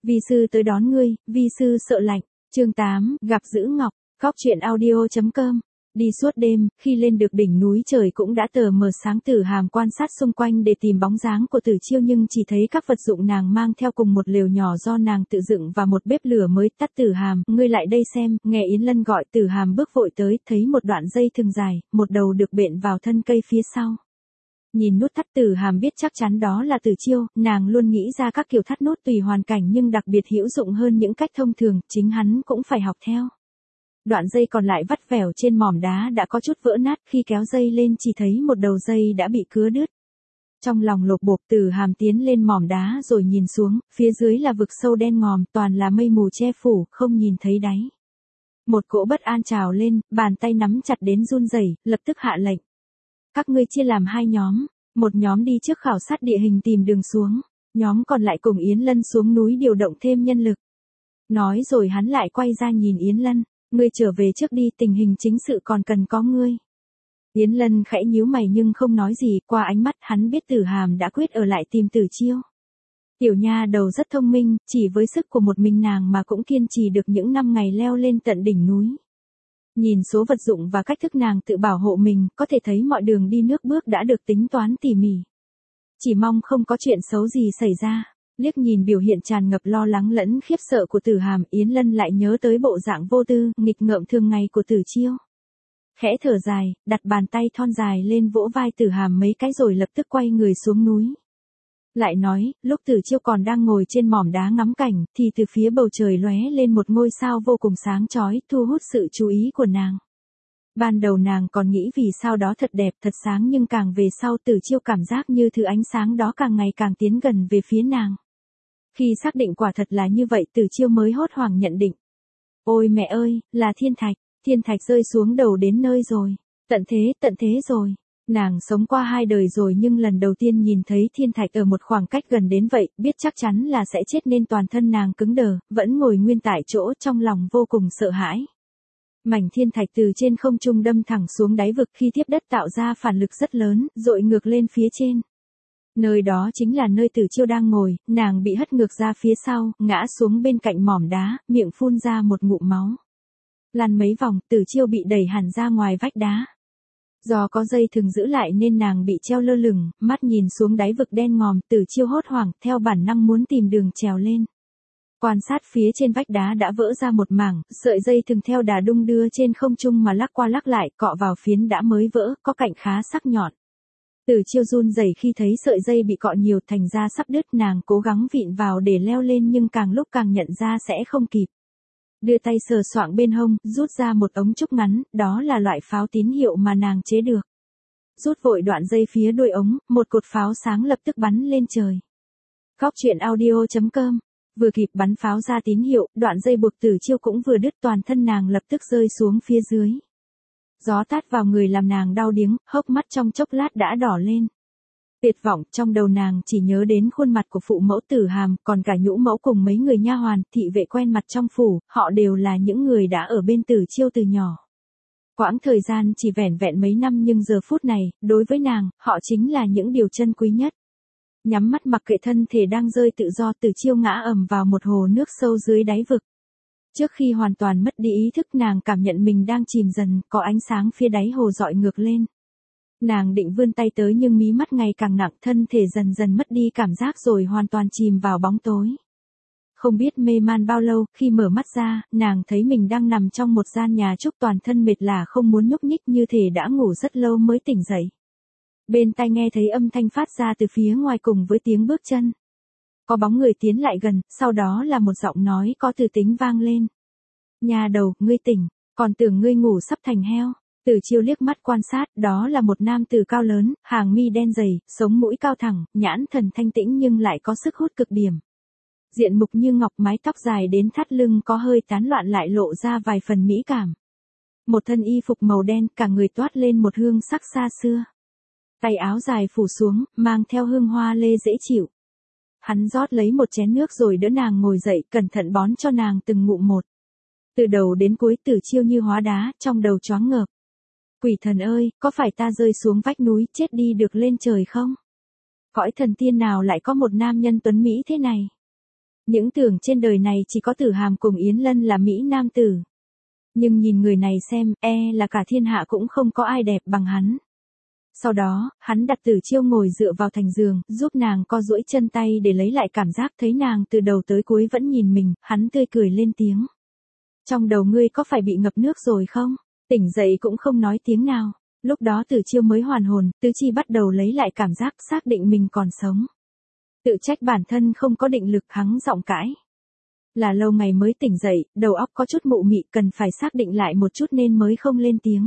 Vi sư tới đón ngươi, vi sư sợ lạnh. Chương 8, gặp Dữ Ngọc, Cóc truyện audio.com. Đi suốt đêm, khi lên được đỉnh núi trời cũng đã tờ mờ sáng. Tử Hàm quan sát xung quanh để tìm bóng dáng của Tử Chiêu nhưng chỉ thấy các vật dụng nàng mang theo cùng một lều nhỏ do nàng tự dựng và một bếp lửa mới tắt. Tử Hàm, ngươi lại đây xem, nghe Yến Lân gọi. Tử Hàm bước vội tới, thấy một đoạn dây thừng dài, một đầu được bện vào thân cây phía sau. Nhìn nút thắt Tử Hàm biết chắc chắn đó là Tử Chiêu, nàng luôn nghĩ ra các kiểu thắt nút tùy hoàn cảnh nhưng đặc biệt hữu dụng hơn những cách thông thường, chính hắn cũng phải học theo. Đoạn dây còn lại vắt vẻo trên mỏm đá đã có chút vỡ nát, khi kéo dây lên chỉ thấy một đầu dây đã bị cứa đứt. Trong lòng lột bột, Tử Hàm tiến lên mỏm đá rồi nhìn xuống, phía dưới là vực sâu đen ngòm, toàn là mây mù che phủ, không nhìn thấy đáy. Một cỗ bất an trào lên, bàn tay nắm chặt đến run rẩy, lập tức hạ lệnh. Các ngươi chia làm hai nhóm, một nhóm đi trước khảo sát địa hình tìm đường xuống, nhóm còn lại cùng Yến Lân xuống núi điều động thêm nhân lực. Nói rồi hắn lại quay ra nhìn Yến Lân. Ngươi trở về trước đi, tình hình chính sự còn cần có ngươi. Yến Lân khẽ nhíu mày nhưng không nói gì, qua ánh mắt hắn biết Tử Hàm đã quyết ở lại tìm Tử Chiêu. Tiểu nha đầu rất thông minh, chỉ với sức của một mình nàng mà cũng kiên trì được những năm ngày leo lên tận đỉnh núi. Nhìn số vật dụng và cách thức nàng tự bảo hộ mình, có thể thấy mọi đường đi nước bước đã được tính toán tỉ mỉ. Chỉ mong không có chuyện xấu gì xảy ra. Liếc nhìn biểu hiện tràn ngập lo lắng lẫn khiếp sợ của Tử Hàm, Yến Lân lại nhớ tới bộ dạng vô tư, nghịch ngợm thường ngày của Tử Chiêu. Khẽ thở dài, đặt bàn tay thon dài lên vỗ vai Tử Hàm mấy cái rồi lập tức quay người xuống núi. Lại nói, lúc Tử Chiêu còn đang ngồi trên mỏm đá ngắm cảnh, thì từ phía bầu trời lóe lên một ngôi sao vô cùng sáng chói, thu hút sự chú ý của nàng. Ban đầu nàng còn nghĩ vì sao đó thật đẹp, thật sáng nhưng càng về sau Tử Chiêu cảm giác như thứ ánh sáng đó càng ngày càng tiến gần về phía nàng. Khi xác định quả thật là như vậy, Tử Chiêu mới hốt hoảng nhận định. Ôi mẹ ơi, là thiên thạch rơi xuống đầu đến nơi rồi. Tận thế rồi. Nàng sống qua 2 đời rồi nhưng lần đầu tiên nhìn thấy thiên thạch ở một khoảng cách gần đến vậy, biết chắc chắn là sẽ chết nên toàn thân nàng cứng đờ, vẫn ngồi nguyên tại chỗ trong lòng vô cùng sợ hãi. Mảnh thiên thạch từ trên không trung đâm thẳng xuống đáy vực khi tiếp đất tạo ra phản lực rất lớn, dội ngược lên phía trên. Nơi đó chính là nơi Tử Chiêu đang ngồi, nàng bị hất ngược ra phía sau, ngã xuống bên cạnh mỏm đá, miệng phun ra một ngụm máu. Lăn mấy vòng, Tử Chiêu bị đẩy hẳn ra ngoài vách đá. Do có dây thừng giữ lại nên nàng bị treo lơ lửng, mắt nhìn xuống đáy vực đen ngòm, Tử Chiêu hốt hoảng, theo bản năng muốn tìm đường trèo lên. Quan sát phía trên vách đá đã vỡ ra một mảng, sợi dây thừng theo đà đung đưa trên không trung mà lắc qua lắc lại, cọ vào phiến đã mới vỡ, có cạnh khá sắc nhọn. Tử Chiêu run rẩy khi thấy sợi dây bị cọ nhiều thành ra sắp đứt, nàng cố gắng vịn vào để leo lên nhưng càng lúc càng nhận ra sẽ không kịp. Đưa tay sờ soạng bên hông, rút ra một ống trúc ngắn, đó là loại pháo tín hiệu mà nàng chế được. Rút vội đoạn dây phía đuôi ống, một cột pháo sáng lập tức bắn lên trời. Cóc truyện audio.com. Vừa kịp bắn pháo ra tín hiệu, đoạn dây buộc Tử Chiêu cũng vừa đứt, toàn thân nàng lập tức rơi xuống phía dưới. Gió tát vào người làm nàng đau điếng, hốc mắt trong chốc lát đã đỏ lên. Tuyệt vọng, trong đầu nàng chỉ nhớ đến khuôn mặt của phụ mẫu Tử Hàm, còn cả nhũ mẫu cùng mấy người nha hoàn, thị vệ quen mặt trong phủ, họ đều là những người đã ở bên Tử Chiêu từ nhỏ. Quãng thời gian chỉ vẻn vẹn mấy năm nhưng giờ phút này, đối với nàng, họ chính là những điều chân quý nhất. Nhắm mắt mặc kệ thân thể đang rơi tự do, Tử Chiêu ngã ầm vào một hồ nước sâu dưới đáy vực. Trước khi hoàn toàn mất đi ý thức, nàng cảm nhận mình đang chìm dần, có ánh sáng phía đáy hồ dọi ngược lên. Nàng định vươn tay tới nhưng mí mắt ngày càng nặng, thân thể dần dần mất đi cảm giác rồi hoàn toàn chìm vào bóng tối. Không biết mê man bao lâu, khi mở mắt ra, nàng thấy mình đang nằm trong một gian nhà trúc, toàn thân mệt lả không muốn nhúc nhích, như thể đã ngủ rất lâu mới tỉnh dậy. Bên tai nghe thấy âm thanh phát ra từ phía ngoài cùng với tiếng bước chân. Có bóng người tiến lại gần, sau đó là một giọng nói có từ tính vang lên. Nha đầu, ngươi tỉnh, còn tưởng ngươi ngủ sắp thành heo. Tử Chiêu liếc mắt quan sát, đó là một nam tử cao lớn, hàng mi đen dày, sống mũi cao thẳng, nhãn thần thanh tĩnh nhưng lại có sức hút cực điểm. Diện mục như ngọc, mái tóc dài đến thắt lưng có hơi tán loạn lại lộ ra vài phần mỹ cảm. Một thân y phục màu đen, cả người toát lên một hương sắc xa xưa. Tay áo dài phủ xuống, mang theo hương hoa lê dễ chịu. Hắn rót lấy một chén nước rồi đỡ nàng ngồi dậy, cẩn thận bón cho nàng từng ngụm một. Từ đầu đến cuối Tử Chiêu như hóa đá, trong đầu choáng ngợp. Quỷ thần ơi, có phải ta rơi xuống vách núi, chết đi được lên trời không? Cõi thần tiên nào lại có một nam nhân tuấn mỹ thế này? Những tưởng trên đời này chỉ có Tử Hàm cùng Yến Lân là Mỹ nam tử. Nhưng nhìn người này xem, là cả thiên hạ cũng không có ai đẹp bằng hắn. Sau đó, hắn đặt Tử Chiêu ngồi dựa vào thành giường, giúp nàng co duỗi chân tay để lấy lại cảm giác, thấy nàng từ đầu tới cuối vẫn nhìn mình, hắn tươi cười lên tiếng. Trong đầu ngươi có phải bị ngập nước rồi không? Tỉnh dậy cũng không nói tiếng nào. Lúc đó Tử Chiêu mới hoàn hồn, tứ chi bắt đầu lấy lại cảm giác, xác định mình còn sống. Tự trách bản thân không có định lực, hắng giọng cãi. Là lâu ngày mới tỉnh dậy, đầu óc có chút mụ mị, cần phải xác định lại một chút nên mới không lên tiếng.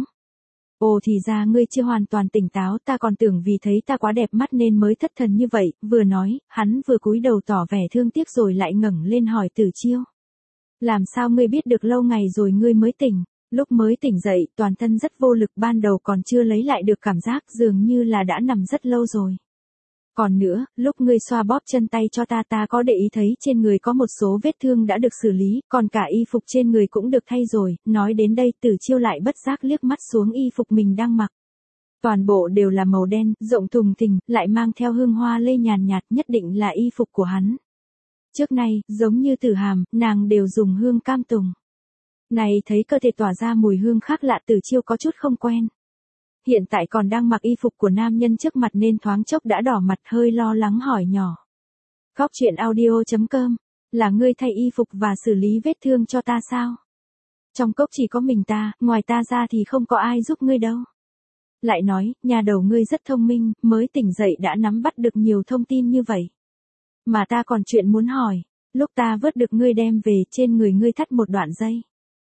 Ồ thì ra ngươi chưa hoàn toàn tỉnh táo, ta còn tưởng vì thấy ta quá đẹp mắt nên mới thất thần như vậy, vừa nói, hắn vừa cúi đầu tỏ vẻ thương tiếc rồi lại ngẩng lên hỏi Tử Chiêu. Làm sao ngươi biết được lâu ngày rồi ngươi mới tỉnh? Lúc mới tỉnh dậy, toàn thân rất vô lực, ban đầu còn chưa lấy lại được cảm giác, dường như là đã nằm rất lâu rồi. Còn nữa, lúc ngươi xoa bóp chân tay cho ta có để ý thấy trên người có một số vết thương đã được xử lý, còn cả y phục trên người cũng được thay rồi. Nói đến đây Tử Chiêu lại bất giác liếc mắt xuống y phục mình đang mặc. Toàn bộ đều là màu đen, rộng thùng thình, lại mang theo hương hoa lê nhàn nhạt, nhất định là y phục của hắn. Trước nay, giống như Tử Hàm, nàng đều dùng hương cam tùng. Này thấy cơ thể tỏa ra mùi hương khác lạ, Tử Chiêu có chút không quen. Hiện tại còn đang mặc y phục của nam nhân trước mặt nên thoáng chốc đã đỏ mặt, hơi lo lắng hỏi nhỏ. Góc truyện audio.com, là ngươi thay y phục và xử lý vết thương cho ta sao? Trong cốc chỉ có mình ta, ngoài ta ra thì không có ai giúp ngươi đâu. Lại nói, nhà đầu ngươi rất thông minh, mới tỉnh dậy đã nắm bắt được nhiều thông tin như vậy. Mà ta còn chuyện muốn hỏi, lúc ta vớt được ngươi đem về, trên người ngươi thắt một đoạn dây.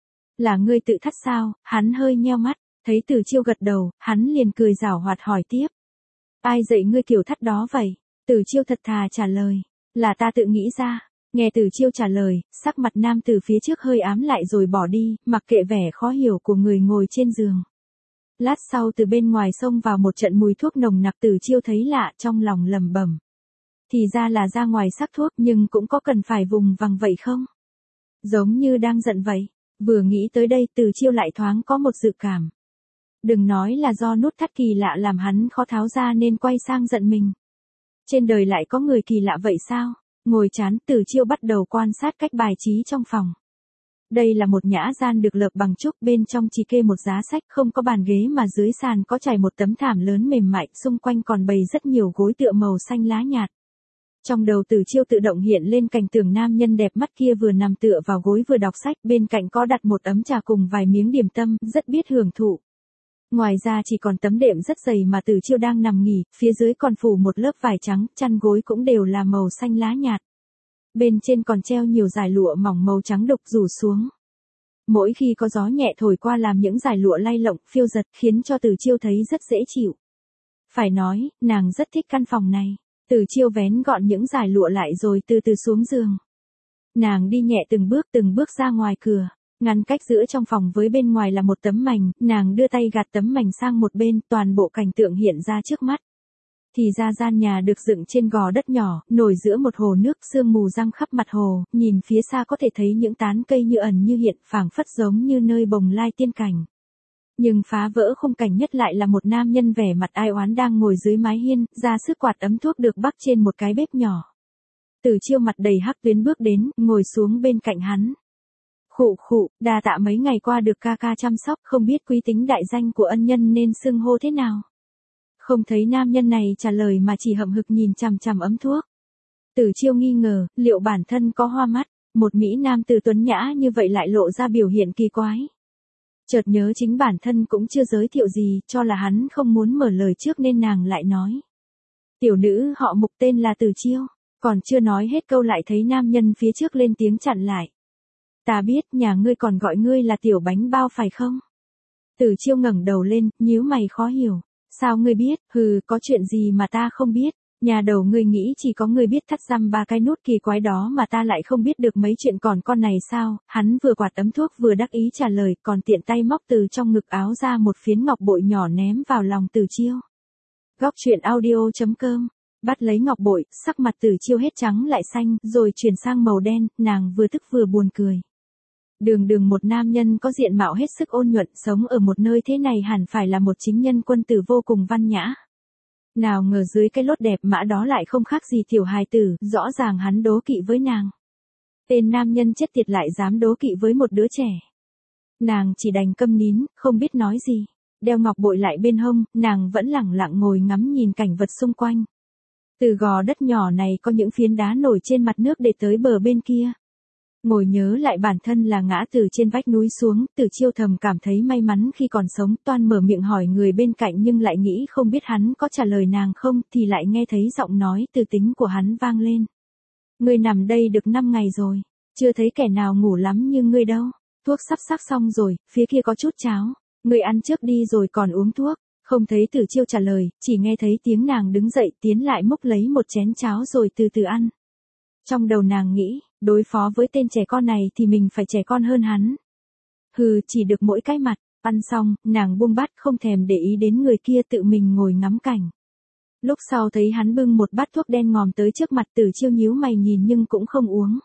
Là ngươi tự thắt sao? Hắn hơi nheo mắt. Thấy Tử Chiêu gật đầu, hắn liền cười giảo hoạt hỏi tiếp. Ai dạy ngươi kiểu thắt đó vậy? Tử Chiêu thật thà trả lời. Là ta tự nghĩ ra. Nghe Tử Chiêu trả lời, sắc mặt nam từ phía trước hơi ám lại rồi bỏ đi, mặc kệ vẻ khó hiểu của người ngồi trên giường. Lát sau từ bên ngoài xông vào một trận mùi thuốc nồng nặc, Tử Chiêu thấy lạ, trong lòng lẩm bẩm. Thì ra là ra ngoài sắc thuốc, nhưng cũng có cần phải vùng vằng vậy không? Giống như đang giận vậy. Vừa nghĩ tới đây Tử Chiêu lại thoáng có một dự cảm. Đừng nói là do nút thắt kỳ lạ làm hắn khó tháo ra nên quay sang giận mình. Trên đời lại có người kỳ lạ vậy sao? Ngồi chán, Tử Chiêu bắt đầu quan sát cách bài trí trong phòng. Đây là một nhã gian được lợp bằng trúc, bên trong chỉ kê một giá sách, không có bàn ghế mà dưới sàn có trải một tấm thảm lớn mềm mại, xung quanh còn bày rất nhiều gối tựa màu xanh lá nhạt. Trong đầu Tử Chiêu tự động hiện lên cảnh tượng nam nhân đẹp mắt kia vừa nằm tựa vào gối vừa đọc sách, bên cạnh có đặt một ấm trà cùng vài miếng điểm tâm, rất biết hưởng thụ. Ngoài ra chỉ còn tấm đệm rất dày mà Tử Chiêu đang nằm nghỉ, phía dưới còn phủ một lớp vải trắng, chăn gối cũng đều là màu xanh lá nhạt. Bên trên còn treo nhiều dải lụa mỏng màu trắng đục rủ xuống. Mỗi khi có gió nhẹ thổi qua làm những dải lụa lay lộng, phiêu giật, khiến cho Tử Chiêu thấy rất dễ chịu. Phải nói, nàng rất thích căn phòng này. Tử Chiêu vén gọn những dải lụa lại rồi từ từ xuống giường. Nàng đi nhẹ từng bước ra ngoài cửa. Ngăn cách giữa trong phòng với bên ngoài là một tấm mành, nàng đưa tay gạt tấm mành sang một bên, toàn bộ cảnh tượng hiện ra trước mắt. Thì ra gian nhà được dựng trên gò đất nhỏ, nổi giữa một hồ nước, sương mù giăng khắp mặt hồ, nhìn phía xa có thể thấy những tán cây như ẩn như hiện, phảng phất giống như nơi bồng lai tiên cảnh. Nhưng phá vỡ khung cảnh nhất lại là một nam nhân vẻ mặt ai oán đang ngồi dưới mái hiên, ra sức quạt ấm thuốc được bắc trên một cái bếp nhỏ. Tử Chiêu mặt đầy hắc tuyến bước đến, ngồi xuống bên cạnh hắn. Khụ, đa tạ mấy ngày qua được ca ca chăm sóc, không biết quý tính đại danh của ân nhân nên xưng hô thế nào. Không thấy nam nhân này trả lời mà chỉ hậm hực nhìn chằm chằm ấm thuốc. Tử Chiêu nghi ngờ, liệu bản thân có hoa mắt, một mỹ nam tử tuấn nhã như vậy lại lộ ra biểu hiện kỳ quái. Chợt nhớ chính bản thân cũng chưa giới thiệu gì, cho là hắn không muốn mở lời trước nên nàng lại nói. Tiểu nữ họ Mục, tên là Tử Chiêu, còn chưa nói hết câu lại thấy nam nhân phía trước lên tiếng chặn lại. Ta biết, nhà ngươi còn gọi ngươi là tiểu bánh bao phải không? Tử Chiêu ngẩng đầu lên, nhíu mày khó hiểu. Sao ngươi biết? Có chuyện gì mà ta không biết? Nhà đầu ngươi nghĩ chỉ có ngươi biết thắt răm ba cái nút kỳ quái đó mà ta lại không biết được mấy chuyện còn con này sao? Hắn vừa quạt ấm thuốc vừa đắc ý trả lời, còn tiện tay móc từ trong ngực áo ra một phiến ngọc bội nhỏ ném vào lòng Tử Chiêu. Góc truyện audio.com. Bắt lấy ngọc bội, sắc mặt Tử Chiêu hết trắng lại xanh, rồi chuyển sang màu đen, nàng vừa tức vừa buồn cười. Đường một nam nhân có diện mạo hết sức ôn nhuận, sống ở một nơi thế này hẳn phải là một chính nhân quân tử vô cùng văn nhã. Nào ngờ dưới cái lốt đẹp mã đó lại không khác gì tiểu hài tử, rõ ràng hắn đố kỵ với nàng. Tên nam nhân chết tiệt lại dám đố kỵ với một đứa trẻ. Nàng chỉ đành câm nín, không biết nói gì. Đeo ngọc bội lại bên hông, nàng vẫn lẳng lặng ngồi ngắm nhìn cảnh vật xung quanh. Từ gò đất nhỏ này có những phiến đá nổi trên mặt nước để tới bờ bên kia. Ngồi nhớ lại bản thân là ngã từ trên vách núi xuống, Tử Chiêu thầm cảm thấy may mắn khi còn sống, toan mở miệng hỏi người bên cạnh nhưng lại nghĩ không biết hắn có trả lời nàng không, thì lại nghe thấy giọng nói từ tính của hắn vang lên. Ngươi nằm đây được 5 ngày rồi, chưa thấy kẻ nào ngủ lắm như ngươi đâu, thuốc sắp sắc xong rồi, phía kia có chút cháo, ngươi ăn trước đi rồi còn uống thuốc. Không thấy Tử Chiêu trả lời, chỉ nghe thấy tiếng nàng đứng dậy tiến lại múc lấy một chén cháo rồi từ từ ăn. Trong đầu nàng nghĩ, đối phó với tên trẻ con này thì mình phải trẻ con hơn hắn. Hừ, chỉ được mỗi cái mặt, ăn xong, nàng buông bát không thèm để ý đến người kia tự mình ngồi ngắm cảnh. Lúc sau thấy hắn bưng một bát thuốc đen ngòm tới trước mặt, Tử Chiêu nhíu mày nhìn nhưng cũng không uống.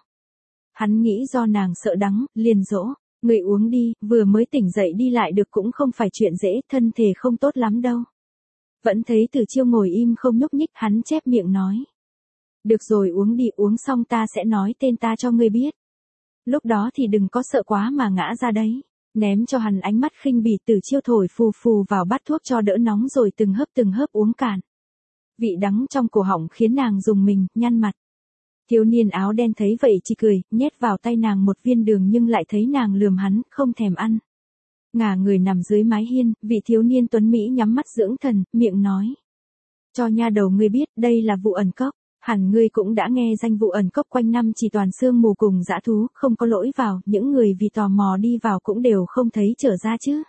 Hắn nghĩ do nàng sợ đắng, liền dỗ, người uống đi, vừa mới tỉnh dậy đi lại được cũng không phải chuyện dễ, thân thể không tốt lắm đâu. Vẫn thấy Tử Chiêu ngồi im không nhúc nhích, hắn chép miệng nói. Được rồi, uống đi, uống xong ta sẽ nói tên ta cho ngươi biết. Lúc đó thì đừng có sợ quá mà ngã ra đấy. Ném cho hắn ánh mắt khinh bỉ, Tử Chiêu thổi phù phù vào bát thuốc cho đỡ nóng rồi từng hớp uống cạn. Vị đắng trong cổ họng khiến nàng rùng mình, nhăn mặt. Thiếu niên áo đen thấy vậy chỉ cười, nhét vào tay nàng một viên đường nhưng lại thấy nàng lườm hắn, không thèm ăn. Ngả người nằm dưới mái hiên, vị thiếu niên tuấn Mỹ nhắm mắt dưỡng thần, miệng nói. Cho nha đầu ngươi biết, đây là Vụ Ẩn Cốc. Hẳn ngươi cũng đã nghe danh Vụ Ẩn Cốc quanh năm chỉ toàn sương mù cùng dã thú, không có lỗi vào, những người vì tò mò đi vào cũng đều không thấy trở ra chứ.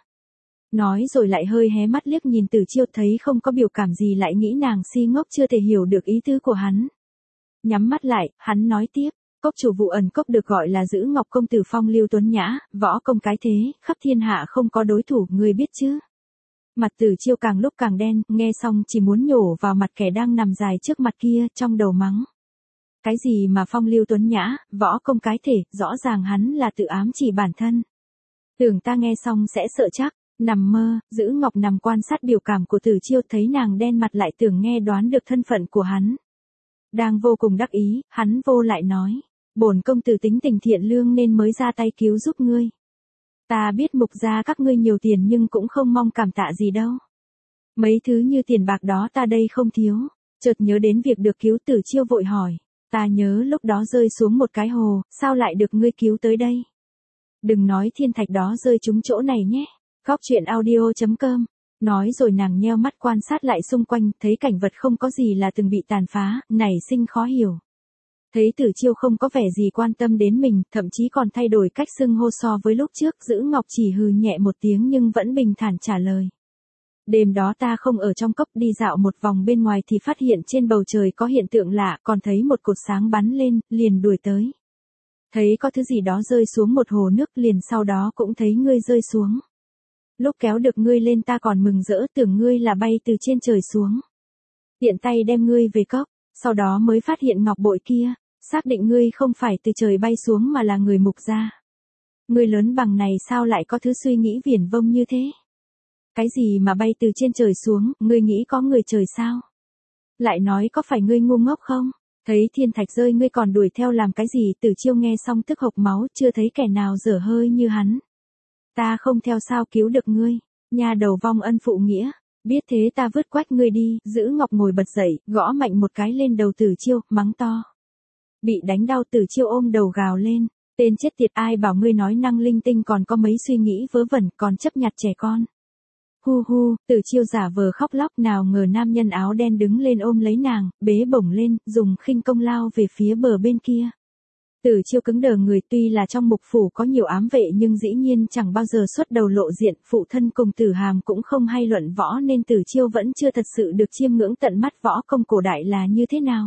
Nói rồi lại hơi hé mắt liếc nhìn Tử Chiêu, thấy không có biểu cảm gì lại nghĩ nàng si ngốc chưa thể hiểu được ý tứ của hắn. Nhắm mắt lại, hắn nói tiếp, cốc chủ Vụ Ẩn Cốc được gọi là Giữ Ngọc công tử phong lưu tuấn nhã, võ công cái thế, khắp thiên hạ không có đối thủ, ngươi biết chứ. Mặt Tử Chiêu càng lúc càng đen, nghe xong chỉ muốn nhổ vào mặt kẻ đang nằm dài trước mặt kia, trong đầu mắng. Cái gì mà phong lưu tuấn nhã, võ công cái thể, rõ ràng hắn là tự ám chỉ bản thân. Tưởng ta nghe xong sẽ sợ chắc, nằm mơ, Giữ Ngọc nằm quan sát biểu cảm của Tử Chiêu, thấy nàng đen mặt lại tưởng nghe đoán được thân phận của hắn. Đang vô cùng đắc ý, hắn vô lại nói, bổn công tử tính tình thiện lương nên mới ra tay cứu giúp ngươi. Ta biết mục gia các ngươi nhiều tiền nhưng cũng không mong cảm tạ gì đâu. Mấy thứ như tiền bạc đó ta đây không thiếu. Chợt nhớ đến việc được cứu, Tử Chiêu vội hỏi. Ta nhớ lúc đó rơi xuống một cái hồ, sao lại được ngươi cứu tới đây? Đừng nói thiên thạch đó rơi trúng chỗ này nhé. Góc truyện audio.com. Nói rồi nàng nheo mắt quan sát lại xung quanh, thấy cảnh vật không có gì là từng bị tàn phá, nảy sinh khó hiểu. Thấy Tử Chiêu không có vẻ gì quan tâm đến mình, thậm chí còn thay đổi cách xưng hô so với lúc trước, Giữ Ngọc chỉ hừ nhẹ một tiếng nhưng vẫn bình thản trả lời. Đêm đó ta không ở trong cốc, đi dạo một vòng bên ngoài thì phát hiện trên bầu trời có hiện tượng lạ, còn thấy một cột sáng bắn lên, liền đuổi tới. Thấy có thứ gì đó rơi xuống một hồ nước, liền sau đó cũng thấy ngươi rơi xuống. Lúc kéo được ngươi lên ta còn mừng rỡ, tưởng ngươi là bay từ trên trời xuống. Tiện tay đem ngươi về cốc, sau đó mới phát hiện ngọc bội kia, xác định ngươi không phải từ trời bay xuống mà là người mục gia. Ngươi lớn bằng này sao lại có thứ suy nghĩ viển vông như thế? Cái gì mà bay từ trên trời xuống, ngươi nghĩ có người trời sao? Lại nói có phải ngươi ngu ngốc không? Thấy thiên thạch rơi ngươi còn đuổi theo làm cái gì? Tử Chiêu nghe xong tức hộc máu, chưa thấy kẻ nào dở hơi như hắn. Ta không theo sao cứu được ngươi, nha đầu vong ân phụ nghĩa, biết thế ta vứt quách ngươi đi. Giữ Ngọc ngồi bật dậy, gõ mạnh một cái lên đầu Tử Chiêu, mắng to. Bị đánh đau, Tử Chiêu ôm đầu gào lên, tên chết tiệt, ai bảo ngươi nói năng linh tinh còn có mấy suy nghĩ vớ vẩn, còn chấp nhặt trẻ con. Hu hu, Tử Chiêu giả vờ khóc lóc, nào ngờ nam nhân áo đen đứng lên ôm lấy nàng, bế bổng lên, dùng khinh công lao về phía bờ bên kia. Tử Chiêu cứng đờ người, tuy là trong mục phủ có nhiều ám vệ nhưng dĩ nhiên chẳng bao giờ xuất đầu lộ diện, phụ thân cùng Tử Hàm cũng không hay luận võ nên Tử Chiêu vẫn chưa thật sự được chiêm ngưỡng tận mắt võ công cổ đại là như thế nào.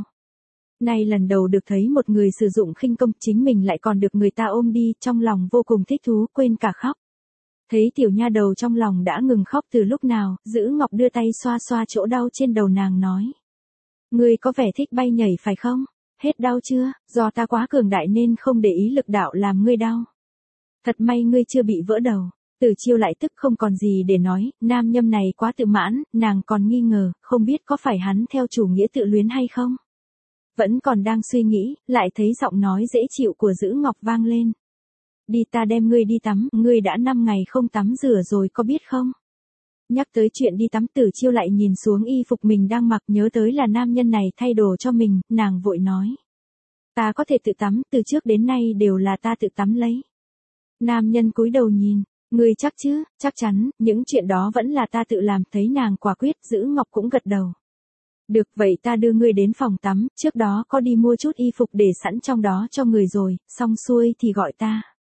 Nay lần đầu được thấy một người sử dụng khinh công, chính mình lại còn được người ta ôm đi, trong lòng vô cùng thích thú, quên cả khóc. Thấy tiểu nha đầu trong lòng đã ngừng khóc từ lúc nào, Giữ Ngọc đưa tay xoa xoa chỗ đau trên đầu nàng nói. Ngươi có vẻ thích bay nhảy phải không? Hết đau chưa? Do ta quá cường đại nên không để ý lực đạo làm ngươi đau. Thật may ngươi chưa bị vỡ đầu. Tử Chiêu lại tức không còn gì để nói, nam nhâm này quá tự mãn, nàng còn nghi ngờ, không biết có phải hắn theo chủ nghĩa tự luyến hay không? Vẫn còn đang suy nghĩ, lại thấy giọng nói dễ chịu của Dữ Ngọc vang lên. Đi ta đem ngươi đi tắm, ngươi đã 5 ngày không tắm rửa rồi có biết không? Nhắc tới chuyện đi tắm Tử Chiêu lại nhìn xuống y phục mình đang mặc nhớ tới là nam nhân này thay đồ cho mình, nàng vội nói. Ta có thể tự tắm, từ trước đến nay đều là ta tự tắm lấy. Nam nhân cúi đầu nhìn, ngươi chắc chứ, chắc chắn, những chuyện đó vẫn là ta tự làm, thấy nàng quả quyết, Dữ Ngọc cũng gật đầu. Được vậy ta đưa ngươi đến phòng tắm, trước đó có đi mua chút y phục để sẵn trong đó cho người rồi, xong xuôi thì gọi ta.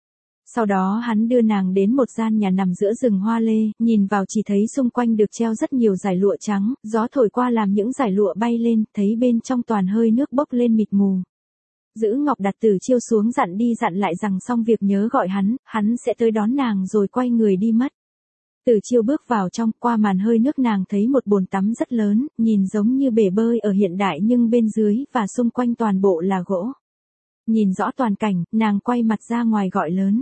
Sau đó hắn đưa nàng đến một gian nhà nằm giữa rừng hoa lê, nhìn vào chỉ thấy xung quanh được treo rất nhiều dải lụa trắng, gió thổi qua làm những dải lụa bay lên, thấy bên trong toàn hơi nước bốc lên mịt mù. Dữ Ngọc đặt Tử Chiêu xuống dặn đi dặn lại rằng xong việc nhớ gọi hắn sẽ tới đón nàng rồi quay người đi mất. Tử Chiêu bước vào trong, qua màn hơi nước nàng thấy một bồn tắm rất lớn, nhìn giống như bể bơi ở hiện đại nhưng bên dưới và xung quanh toàn bộ là gỗ. Nhìn rõ toàn cảnh, nàng quay mặt ra ngoài gọi lớn.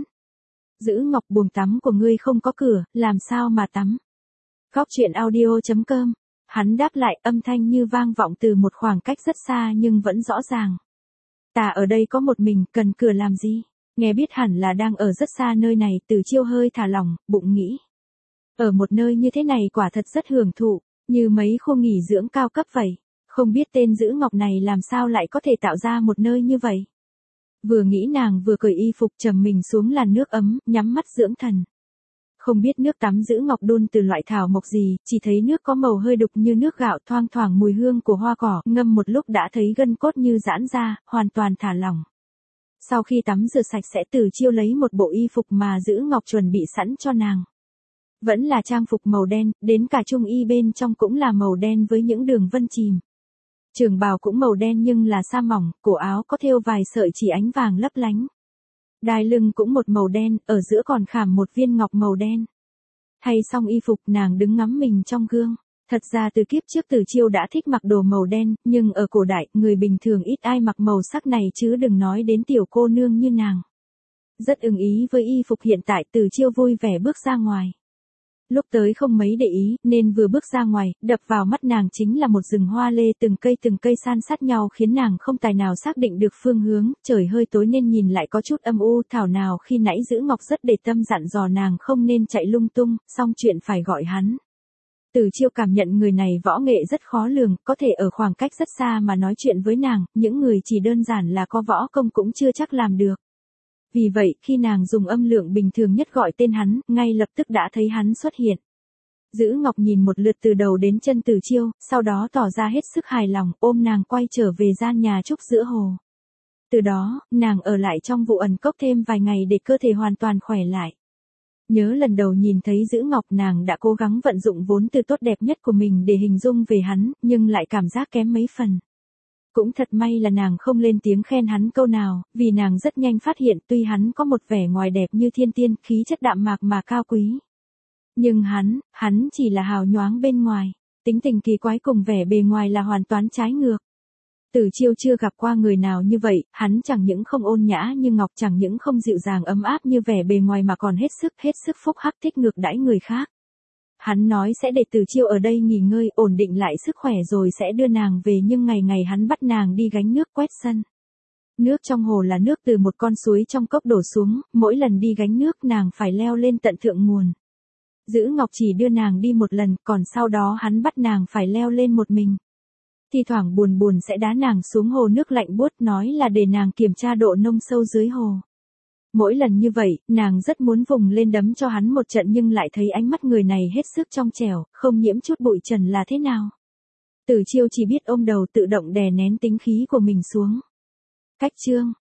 Dữ Ngọc, buồng tắm của ngươi không có cửa, làm sao mà tắm? Góc truyện audio.com. Hắn đáp lại, âm thanh như vang vọng từ một khoảng cách rất xa nhưng vẫn rõ ràng. Ta ở đây có một mình, cần cửa làm gì? Nghe biết hẳn là đang ở rất xa nơi này, Tử Chiêu hơi thả lỏng, bụng nghĩ. Ở một nơi như thế này quả thật rất hưởng thụ, như mấy khu nghỉ dưỡng cao cấp vậy. Không biết tên Dữ Ngọc này làm sao lại có thể tạo ra một nơi như vậy. Vừa nghĩ nàng vừa cởi y phục trầm mình xuống làn nước ấm, nhắm mắt dưỡng thần. Không biết nước tắm Dữ Ngọc đun từ loại thảo mộc gì, chỉ thấy nước có màu hơi đục như nước gạo, thoang thoảng mùi hương của hoa cỏ, ngâm một lúc đã thấy gân cốt như giãn ra, hoàn toàn thả lỏng. Sau khi tắm rửa sạch sẽ, Tử Chiêu lấy một bộ y phục mà Dữ Ngọc chuẩn bị sẵn cho nàng. Vẫn là trang phục màu đen, đến cả trung y bên trong cũng là màu đen với những đường vân chìm. Trường bào cũng màu đen nhưng là sa mỏng, cổ áo có thêu vài sợi chỉ ánh vàng lấp lánh. Đai lưng cũng một màu đen, ở giữa còn khảm một viên ngọc màu đen. Thay xong y phục nàng đứng ngắm mình trong gương. Thật ra từ kiếp trước Tử Chiêu đã thích mặc đồ màu đen, nhưng ở cổ đại, người bình thường ít ai mặc màu sắc này chứ đừng nói đến tiểu cô nương như nàng. Rất ưng ý với y phục hiện tại, Tử Chiêu vui vẻ bước ra ngoài. Lúc tới không mấy để ý, nên vừa bước ra ngoài, đập vào mắt nàng chính là một rừng hoa lê từng cây san sát nhau khiến nàng không tài nào xác định được phương hướng, trời hơi tối nên nhìn lại có chút âm u, thảo nào khi nãy Dữ Ngọc rất để tâm dặn dò nàng không nên chạy lung tung, xong chuyện phải gọi hắn. Tử Chiêu cảm nhận người này võ nghệ rất khó lường, có thể ở khoảng cách rất xa mà nói chuyện với nàng, những người chỉ đơn giản là có võ công cũng chưa chắc làm được. Vì vậy, khi nàng dùng âm lượng bình thường nhất gọi tên hắn, ngay lập tức đã thấy hắn xuất hiện. Dữ Ngọc nhìn một lượt từ đầu đến chân Tử Chiêu, sau đó tỏ ra hết sức hài lòng, ôm nàng quay trở về gian nhà trúc giữa hồ. Từ đó, nàng ở lại trong vụ ẩn cốc thêm vài ngày để cơ thể hoàn toàn khỏe lại. Nhớ lần đầu nhìn thấy Dữ Ngọc, nàng đã cố gắng vận dụng vốn từ tốt đẹp nhất của mình để hình dung về hắn, nhưng lại cảm giác kém mấy phần. Cũng thật may là nàng không lên tiếng khen hắn câu nào, vì nàng rất nhanh phát hiện tuy hắn có một vẻ ngoài đẹp như thiên tiên, khí chất đạm mạc mà cao quý. Nhưng hắn chỉ là hào nhoáng bên ngoài, tính tình kỳ quái cùng vẻ bề ngoài là hoàn toàn trái ngược. Tử Chiêu chưa gặp qua người nào như vậy, hắn chẳng những không ôn nhã như ngọc, chẳng những không dịu dàng ấm áp như vẻ bề ngoài mà còn hết sức phúc hắc thích ngược đãi người khác. Hắn nói sẽ để Tử Chiêu ở đây nghỉ ngơi, ổn định lại sức khỏe rồi sẽ đưa nàng về, nhưng ngày ngày hắn bắt nàng đi gánh nước quét sân. Nước trong hồ là nước từ một con suối trong cốc đổ xuống, mỗi lần đi gánh nước nàng phải leo lên tận thượng nguồn. Dữ Ngọc chỉ đưa nàng đi một lần, còn sau đó hắn bắt nàng phải leo lên một mình. Thi thoảng buồn sẽ đá nàng xuống hồ nước lạnh buốt, nói là để nàng kiểm tra độ nông sâu dưới hồ. Mỗi lần như vậy, nàng rất muốn vùng lên đấm cho hắn một trận nhưng lại thấy ánh mắt người này hết sức trong trẻo, không nhiễm chút bụi trần là thế nào. Tử Chiêu chỉ biết ôm đầu tự động đè nén tính khí của mình xuống. Cách chương